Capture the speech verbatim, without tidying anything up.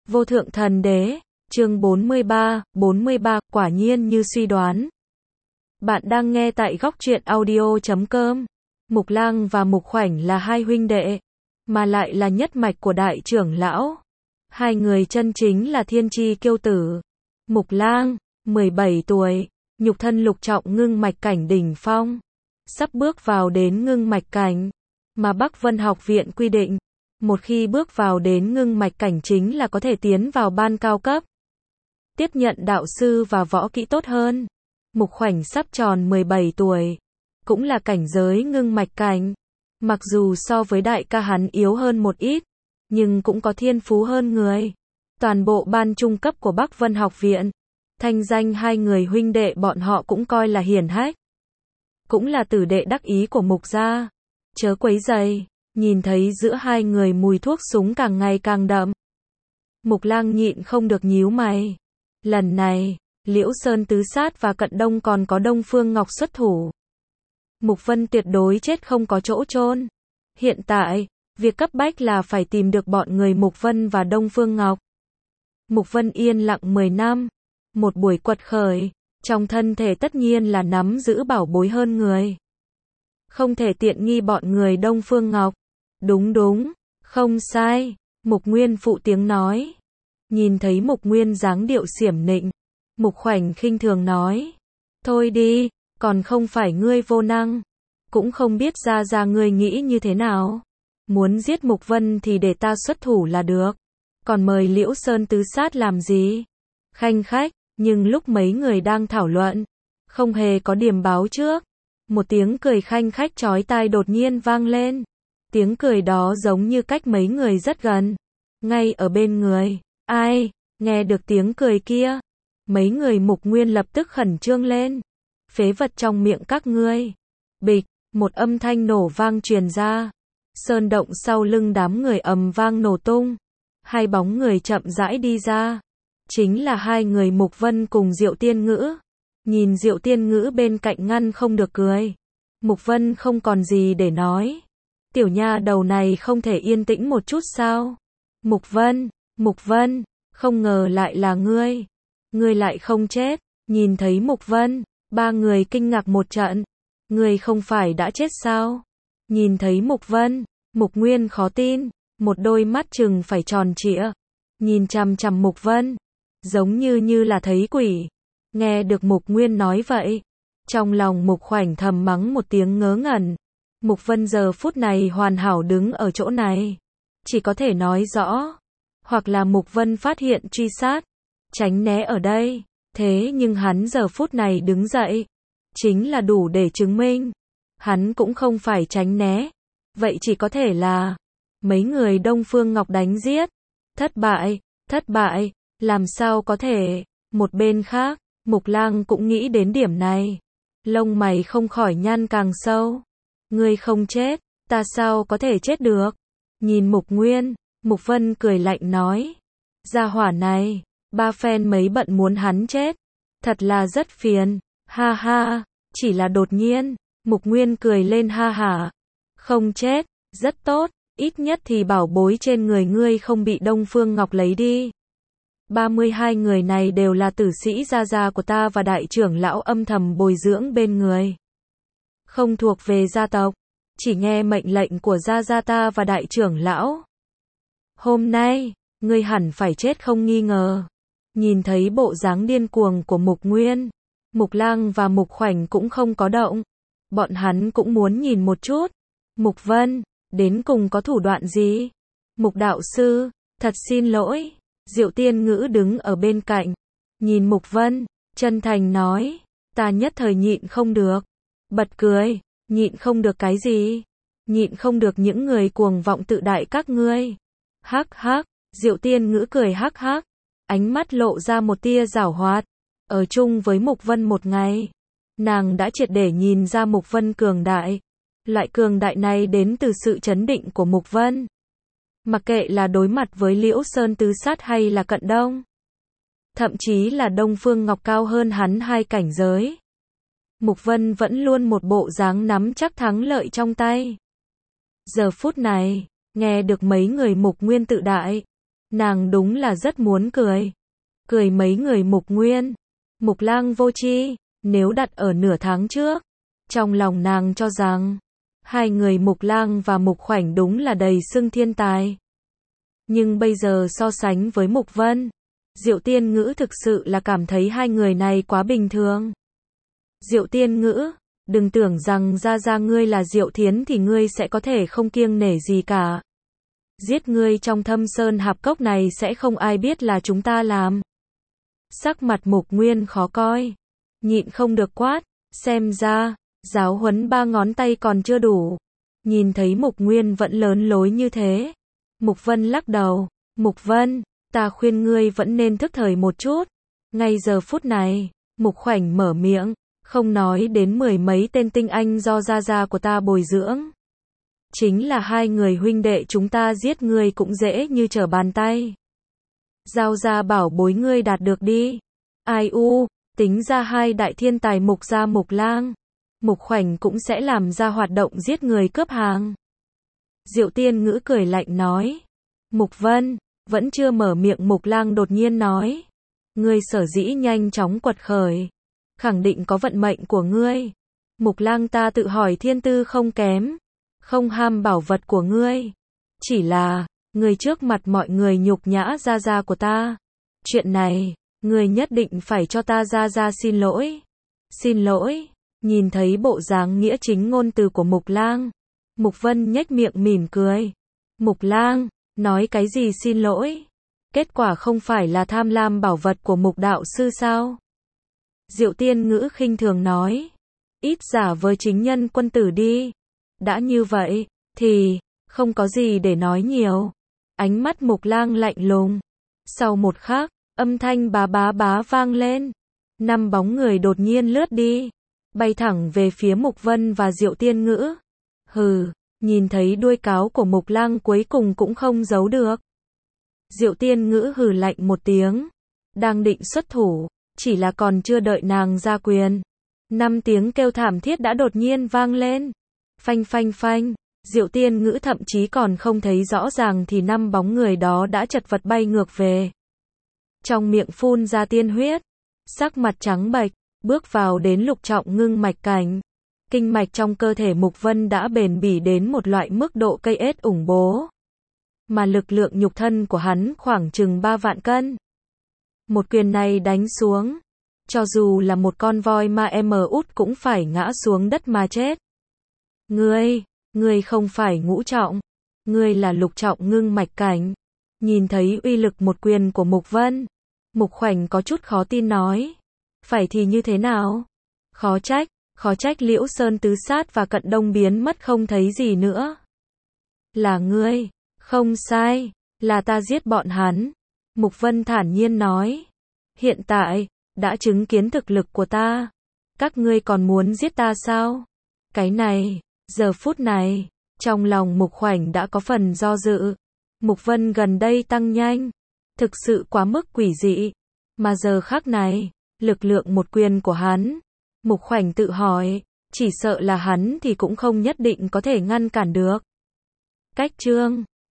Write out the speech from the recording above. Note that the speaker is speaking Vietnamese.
Vô thượng thần đế, chương bốn mươi ba, bốn mươi ba, quả nhiên như suy đoán. Bạn đang nghe tại góc truyện audio chấm com. Mục Lang và Mục Khoảnh là hai huynh đệ, mà lại là nhất mạch của đại trưởng lão. Hai người chân chính là thiên chi kiêu tử. Mục Lang, mười bảy tuổi, nhục thân lục trọng ngưng mạch cảnh đỉnh phong, sắp bước vào đến ngưng mạch cảnh, mà Bắc Vân học viện quy định, một khi bước vào đến ngưng mạch cảnh chính là có thể tiến vào ban cao cấp, tiếp nhận đạo sư và võ kỹ tốt hơn. Mục Khoảnh sắp tròn mười bảy tuổi, cũng là cảnh giới ngưng mạch cảnh, mặc dù so với đại ca hắn yếu hơn một ít, nhưng cũng có thiên phú hơn người. Toàn bộ ban trung cấp của Bắc Vân học viện, thanh danh hai người huynh đệ bọn họ cũng coi là hiển hách, cũng là tử đệ đắc ý của Mục gia. Chớ quấy rầy. Nhìn thấy giữa hai người mùi thuốc súng càng ngày càng đậm, Mục Lang nhịn không được nhíu mày. Lần này, Liễu Sơn tứ sát và Cận Đông còn có Đông Phương Ngọc xuất thủ. Mục Vân tuyệt đối chết không có chỗ chôn. Hiện tại, việc cấp bách là phải tìm được bọn người Mục Vân và Đông Phương Ngọc. Mục Vân yên lặng mười năm, một buổi quật khởi, trong thân thể tất nhiên là nắm giữ bảo bối hơn người. Không thể tiện nghi bọn người Đông Phương Ngọc. Đúng đúng, không sai, Mục Nguyên phụ tiếng nói. Nhìn thấy Mục Nguyên dáng điệu xiểm nịnh, Mục Khoảnh khinh thường nói: "Thôi đi, còn không phải ngươi vô năng, cũng không biết ra ra ngươi nghĩ như thế nào. Muốn giết Mục Vân thì để ta xuất thủ là được, còn mời Liễu Sơn tứ sát làm gì?" Khanh khách, nhưng lúc mấy người đang thảo luận, không hề có điểm báo trước, một tiếng cười khanh khách chói tai đột nhiên vang lên. Tiếng cười đó giống như cách mấy người rất gần, ngay ở bên người. Ai, nghe được tiếng cười kia? Mấy người Mục Nguyên lập tức khẩn trương lên. Phế vật trong miệng các ngươi. Bịch, một âm thanh nổ vang truyền ra. Sơn động sau lưng đám người ầm vang nổ tung. Hai bóng người chậm rãi đi ra. Chính là hai người Mục Vân cùng Diệu Tiên Ngữ. Nhìn Diệu Tiên Ngữ bên cạnh ngăn không được cười. Mục Vân không còn gì để nói. Tiểu nha đầu này không thể yên tĩnh một chút sao? Mục Vân, Mục Vân, không ngờ lại là ngươi. Ngươi lại không chết. Nhìn thấy Mục Vân, ba người kinh ngạc một trận. Ngươi không phải đã chết sao? Nhìn thấy Mục Vân, Mục Nguyên khó tin, một đôi mắt trừng phải tròn trịa, nhìn chằm chằm Mục Vân, giống như như là thấy quỷ. Nghe được Mục Nguyên nói vậy, trong lòng Mục Khoảnh thầm mắng một tiếng ngớ ngẩn. Mục Vân giờ phút này hoàn hảo đứng ở chỗ này, chỉ có thể nói rõ, hoặc là Mục Vân phát hiện truy sát, tránh né ở đây, thế nhưng hắn giờ phút này đứng dậy, chính là đủ để chứng minh, hắn cũng không phải tránh né, vậy chỉ có thể là, mấy người Đông Phương Ngọc đánh giết, thất bại, thất bại, làm sao có thể. Một bên khác, Mục Lang cũng nghĩ đến điểm này, lông mày không khỏi nhăn càng sâu. Ngươi không chết, ta sao có thể chết được? Nhìn Mục Nguyên, Mục Vân cười lạnh nói: "Gia hỏa này, ba phen mấy bận muốn hắn chết, thật là rất phiền." Ha ha, chỉ là đột nhiên, Mục Nguyên cười lên ha hả. "Không chết, rất tốt, ít nhất thì bảo bối trên người ngươi không bị Đông Phương Ngọc lấy đi. ba mươi hai người này đều là tử sĩ gia gia của ta và đại trưởng lão âm thầm bồi dưỡng bên người. Không thuộc về gia tộc, chỉ nghe mệnh lệnh của gia gia ta và đại trưởng lão. Hôm nay, ngươi hẳn phải chết không nghi ngờ." Nhìn thấy bộ dáng điên cuồng của Mục Nguyên, Mục Lang và Mục Khoảnh cũng không có động. Bọn hắn cũng muốn nhìn một chút. Mục Vân, đến cùng có thủ đoạn gì? Mục đạo sư, thật xin lỗi. Diệu Tiên Ngữ đứng ở bên cạnh, nhìn Mục Vân, chân thành nói, ta nhất thời nhịn không được. Bật cười, nhịn không được cái gì? Nhịn không được những người cuồng vọng tự đại các ngươi. Hắc hắc, Diệu Tiên Ngữ cười hắc hắc, ánh mắt lộ ra một tia giảo hoạt. Ở chung với Mục Vân một ngày, nàng đã triệt để nhìn ra Mục Vân cường đại. Loại cường đại này đến từ sự chấn định của Mục Vân. Mặc kệ là đối mặt với Liễu Sơn tứ sát hay là Cận Đông, thậm chí là Đông Phương Ngọc cao hơn hắn hai cảnh giới, Mục Vân vẫn luôn một bộ dáng nắm chắc thắng lợi trong tay. Giờ phút này, nghe được mấy người Mục Nguyên tự đại, Nàng đúng là rất muốn cười. Cười mấy người Mục Nguyên, Mục Lang vô tri, nếu đặt ở nửa tháng trước, trong lòng nàng cho rằng, hai người Mục Lang và Mục Khoảnh đúng là đầy xưng thiên tài. Nhưng bây giờ so sánh với Mục Vân, Diệu Tiên Ngữ thực sự là cảm thấy hai người này quá bình thường. Diệu Tiên Ngữ, đừng tưởng rằng ra ra ngươi là Diệu Thiến thì ngươi sẽ có thể không kiêng nể gì cả. Giết ngươi trong Thâm Sơn Hạp Cốc này sẽ không ai biết là chúng ta làm. Sắc mặt Mục Nguyên khó coi, nhịn không được quát, xem ra, giáo huấn ba ngón tay còn chưa đủ. Nhìn thấy Mục Nguyên vẫn lớn lối như thế, Mục Vân lắc đầu, Mục Vân, ta khuyên ngươi vẫn nên thức thời một chút. Ngay giờ phút này, Mục Khoảnh mở miệng, không nói đến mười mấy tên tinh anh do gia gia của ta bồi dưỡng. Chính là hai người huynh đệ chúng ta giết ngươi cũng dễ như trở bàn tay. Giao ra bảo bối ngươi đạt được đi. Ai u, tính ra hai đại thiên tài Mục gia Mục Lang, Mục Khoảnh cũng sẽ làm ra hoạt động giết người cướp hàng. Diệu Tiên Ngữ cười lạnh nói. Mục Vân, vẫn chưa mở miệng Mục Lang đột nhiên nói. Ngươi sở dĩ nhanh chóng quật khởi, khẳng định có vận mệnh của ngươi. Mục Lang ta tự hỏi thiên tư không kém, không ham bảo vật của ngươi. Chỉ là, ngươi trước mặt mọi người nhục nhã gia gia của ta. Chuyện này, ngươi nhất định phải cho ta gia gia xin lỗi. Xin lỗi, nhìn thấy bộ dáng nghĩa chính ngôn từ của Mục Lang. Mục Vân nhếch miệng mỉm cười. Mục Lang, nói cái gì xin lỗi? Kết quả không phải là tham lam bảo vật của Mục đạo sư sao? Diệu Tiên Ngữ khinh thường nói. Ít giả với chính nhân quân tử đi. Đã như vậy, thì, không có gì để nói nhiều. Ánh mắt Mục Lang lạnh lùng. Sau một khắc, âm thanh bá bá bá vang lên. Năm bóng người đột nhiên lướt đi, bay thẳng về phía Mục Vân và Diệu Tiên Ngữ. Hừ, nhìn thấy đuôi cáo của Mục Lang cuối cùng cũng không giấu được. Diệu Tiên Ngữ hừ lạnh một tiếng, đang định xuất thủ, chỉ là còn chưa đợi nàng ra quyền, năm tiếng kêu thảm thiết đã đột nhiên vang lên. Phanh phanh phanh, Diệu Tiên Ngữ thậm chí còn không thấy rõ ràng thì năm bóng người đó đã chật vật bay ngược về. Trong miệng phun ra tiên huyết, sắc mặt trắng bệch, bước vào đến lục trọng ngưng mạch cảnh. Kinh mạch trong cơ thể Mục Vân đã bền bỉ đến một loại mức độ cây ết ủng bố. Mà lực lượng nhục thân của hắn khoảng chừng ba vạn cân. Một quyền này đánh xuống, cho dù là một con voi ma em út cũng phải ngã xuống đất mà chết. Ngươi, ngươi không phải ngũ trọng, ngươi là lục trọng ngưng mạch cảnh. Nhìn thấy uy lực một quyền của Mục Vân, Mục Khoảnh có chút khó tin nói. Phải thì như thế nào? Khó trách, khó trách Liễu Sơn Tứ Sát và Cận Đông biến mất không thấy gì nữa. Là ngươi, không sai, là ta giết bọn hắn. Mục Vân thản nhiên nói. Hiện tại, đã chứng kiến thực lực của ta. Các ngươi còn muốn giết ta sao? Cái này, giờ phút này, trong lòng Mục Khoảnh đã có phần do dự. Mục Vân gần đây tăng nhanh, thực sự quá mức quỷ dị. Mà giờ khắc này, lực lượng một quyền của hắn, Mục Khoảnh tự hỏi, chỉ sợ là hắn thì cũng không nhất định có thể ngăn cản được. Cách chương